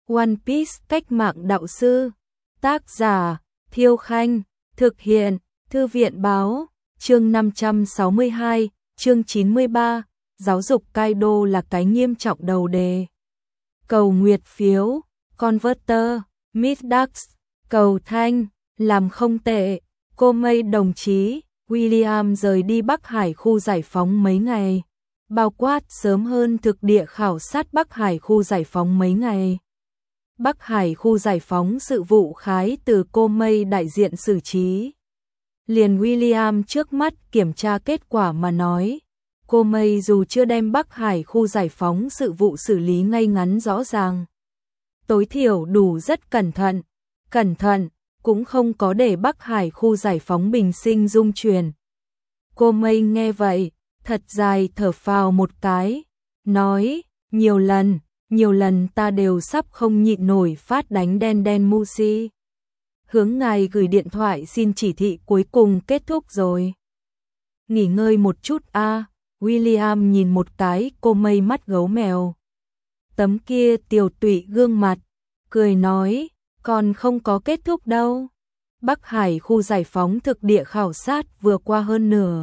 One Piece cách mạng đạo sư. Tác giả Thiêu Khanh. Thực hiện Thư viện báo. Chương 562, chương 93. Giáo dục Kaido là cái nghiêm trọng đầu đề. Cầu nguyệt phiếu, Converter, Midax, cầu thanh, làm không tệ. Cô Mây đồng chí, William rời đi Bắc Hải khu giải phóng mấy ngày. Bao quát sớm hơn thực địa khảo sát Bắc Hải khu giải phóng mấy ngày. Bắc Hải khu giải phóng sự vụ khái từ cô Mây đại diện xử trí. Liền William trước mắt kiểm tra kết quả mà nói. Cô Mây dù chưa đem Bắc Hải khu giải phóng sự vụ xử lý ngay ngắn rõ ràng, tối thiểu đủ rất cẩn thận, cũng không có để Bắc Hải khu giải phóng bình sinh dung truyền. Cô Mây nghe vậy, thật dài thở phào một cái, nói, nhiều lần ta đều sắp không nhịn nổi phát đánh đen Mushi. Hướng ngài gửi điện thoại xin chỉ thị cuối cùng kết thúc rồi. Nghỉ ngơi một chút a. William nhìn một cái cô Mây mắt gấu mèo. Tấm kia tiều tụy gương mặt, cười nói, còn không có kết thúc đâu. Bắc Hải khu giải phóng thực địa khảo sát vừa qua hơn nửa.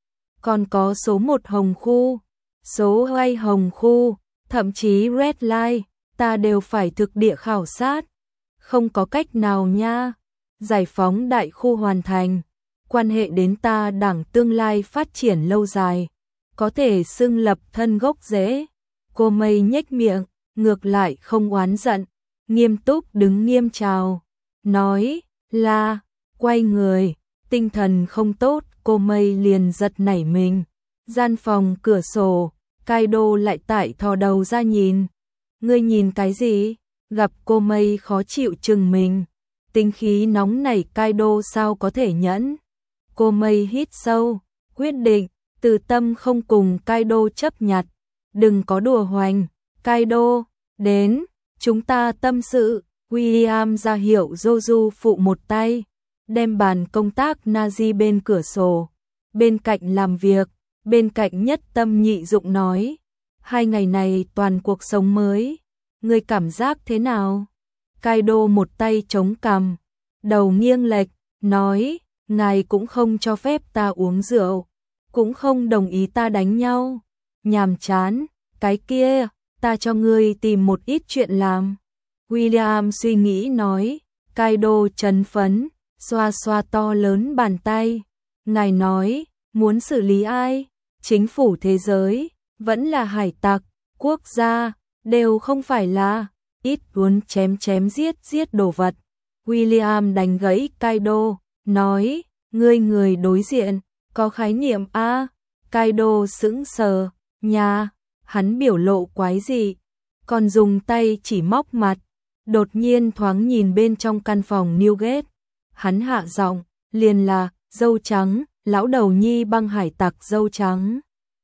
Còn có số 1 hồng khu, số 2 hồng khu, thậm chí Red Line, ta đều phải thực địa khảo sát. Không có cách nào nha. Giải phóng đại khu hoàn thành, quan hệ đến ta đảng tương lai phát triển lâu dài, có thể xưng lập thân gốc rễ. Cô Mây nhếch miệng, ngược lại không oán giận, nghiêm túc đứng nghiêm chào, nói là, quay người, tinh thần không tốt, cô Mây liền giật nảy mình. Gian phòng cửa sổ, Kaido lại tại thò đầu ra nhìn. Ngươi nhìn cái gì? Gặp cô Mây khó chịu chừng mình. Tính khí nóng nảy Kaido sao có thể nhẫn. Cô Mây hít sâu, quyết định, từ tâm không cùng Kaido chấp nhặt. Đừng có đùa hoành, Kaido, đến, chúng ta tâm sự. William ra hiệu Joju phụ một tay, đem bàn công tác Nazi bên cửa sổ, bên cạnh làm việc, bên cạnh nhất tâm nhị dụng nói. 2 ngày này toàn cuộc sống mới, ngươi cảm giác thế nào? Kaido một tay chống cằm, đầu nghiêng lệch, nói, ngài cũng không cho phép ta uống rượu, cũng không đồng ý ta đánh nhau. Nhàm chán, cái kia, ta cho ngươi tìm một ít chuyện làm. William suy nghĩ nói. Kaido chấn phấn, xoa xoa to lớn bàn tay. Ngài nói, muốn xử lý ai? Chính phủ thế giới, vẫn là hải tặc, quốc gia, đều không phải là ít muốn chém giết đồ vật. William đánh gãy Kaido, nói, ngươi người đối diện, có khái niệm a? Kaido sững sờ, nhà, hắn biểu lộ quái dị, còn dùng tay chỉ móc mặt, đột nhiên thoáng nhìn bên trong căn phòng Newgate. Hắn hạ giọng, liền là, dâu trắng, lão đầu nhi băng hải tặc dâu trắng.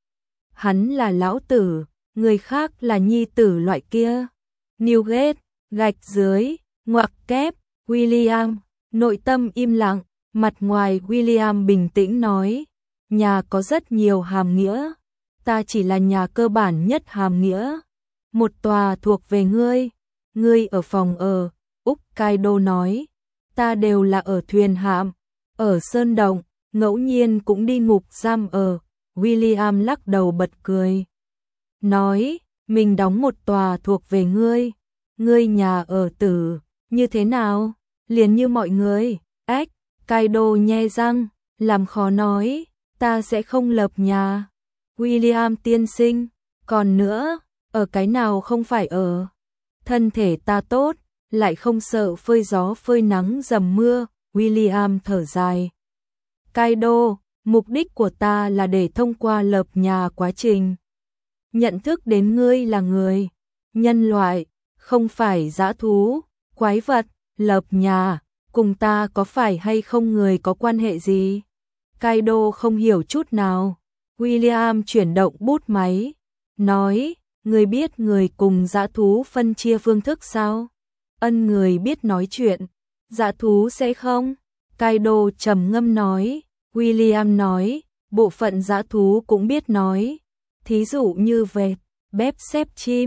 Hắn là lão tử, người khác là nhi tử loại kia. Newgate, gạch dưới, ngoặc kép, William, nội tâm im lặng, mặt ngoài William bình tĩnh nói, nhà có rất nhiều hàm nghĩa, ta chỉ là nhà cơ bản nhất hàm nghĩa. Một tòa thuộc về ngươi ở phòng ở, Úc. Kaido nói, ta đều là ở thuyền hạm, ở sơn động, ngẫu nhiên cũng đi ngục giam ở. William lắc đầu bật cười, nói, mình đóng một tòa thuộc về ngươi nhà ở tử, như thế nào? Liền như mọi người. Ách, Kaido nhe răng, làm khó nói, ta sẽ không lập nhà. William tiên sinh, còn nữa, ở cái nào không phải ở? Thân thể ta tốt, lại không sợ phơi gió phơi nắng dầm mưa. William thở dài. Kaido, mục đích của ta là để thông qua lập nhà quá trình nhận thức đến ngươi là người, nhân loại, không phải dã thú, quái vật. Lập nhà, cùng ta có phải hay không người có quan hệ gì? Kaido không hiểu chút nào. William chuyển động bút máy, nói, người biết người cùng dã thú phân chia phương thức sao? Ân, người biết nói chuyện, dã thú sẽ không? Kaido trầm ngâm nói. William nói, bộ phận dã thú cũng biết nói, thí dụ như vẹt, bép xếp chim,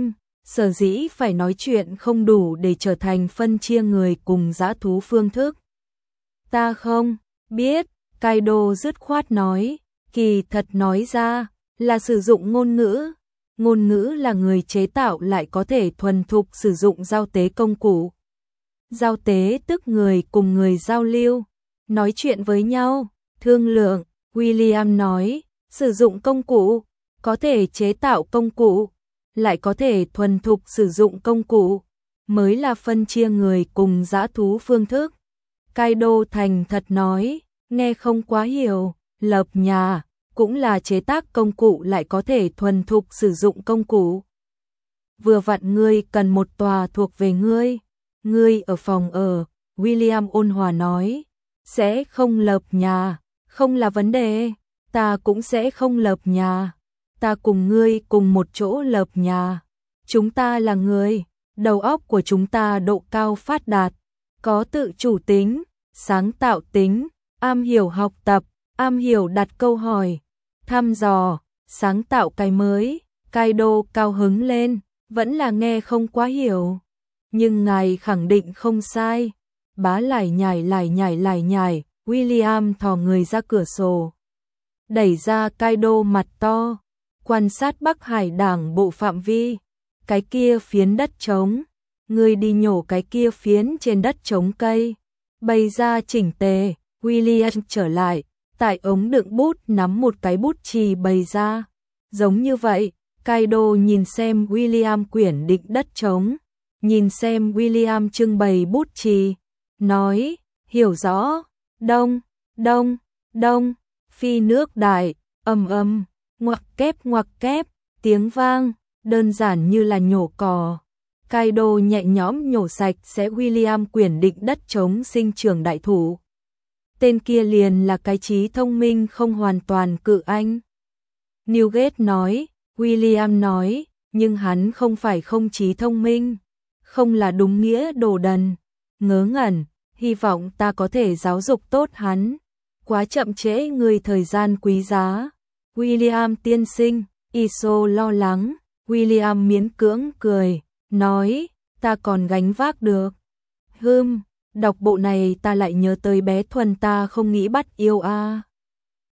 Sở dĩ phải nói chuyện không đủ để trở thành phân chia người cùng dã thú phương thức. Ta không biết, Kaido dứt khoát nói, kỳ thật nói ra là sử dụng ngôn ngữ. Ngôn ngữ là người chế tạo lại có thể thuần thục sử dụng giao tế công cụ. Giao tế tức người cùng người giao lưu, nói chuyện với nhau, thương lượng. William nói, sử dụng công cụ, có thể chế tạo công cụ, lại có thể thuần thục sử dụng công cụ, mới là phân chia người cùng dã thú phương thức. Kaido thành thật nói, nghe không quá hiểu, lập nhà cũng là chế tác công cụ lại có thể thuần thục sử dụng công cụ. Vừa vặn ngươi cần một tòa thuộc về ngươi. Ngươi ở phòng ở, William ôn hòa nói, sẽ không lập nhà, không là vấn đề, ta cũng sẽ không lập nhà. Ta cùng ngươi cùng một chỗ lập nhà. Chúng ta là người, đầu óc của chúng ta độ cao phát đạt, có tự chủ tính, sáng tạo tính, am hiểu học tập, am hiểu đặt câu hỏi, thăm dò, sáng tạo cái mới. Kaido cao hứng lên, vẫn là nghe không quá hiểu. Nhưng ngài khẳng định không sai. Bá lải nhải, William thò người ra cửa sổ. Đẩy ra Kaido mặt to, quan sát Bắc Hải đảng bộ phạm vi. Cái kia phiến đất trống, ngươi đi nhổ cái kia phiến trên đất trống cây. Bày ra chỉnh tề, William trở lại, tại ống đựng bút nắm một cái bút chì bày ra. Giống như vậy, Kaido nhìn xem William quyển định đất trống, nhìn xem William trưng bày bút chì, nói, hiểu rõ, đông, đông, đông, phi nước đại, ngoặc kép, tiếng vang, đơn giản như là nhổ cỏ. Kaido nhẹ nhõm nhổ sạch sẽ William quyển định đất trống sinh trưởng đại thủ. Tên kia liền là cái trí thông minh không hoàn toàn cự anh. Newgate nói, William nói, nhưng hắn không phải không trí thông minh, không là đúng nghĩa đồ đần. Ngớ ngẩn, hy vọng ta có thể giáo dục tốt hắn. Quá chậm trễ người thời gian quý giá. William tiên sinh, Iso lo lắng. William miễn cưỡng cười, nói, ta còn gánh vác được. Đọc bộ này ta lại nhớ tới bé Thuần ta không nghĩ bắt yêu a.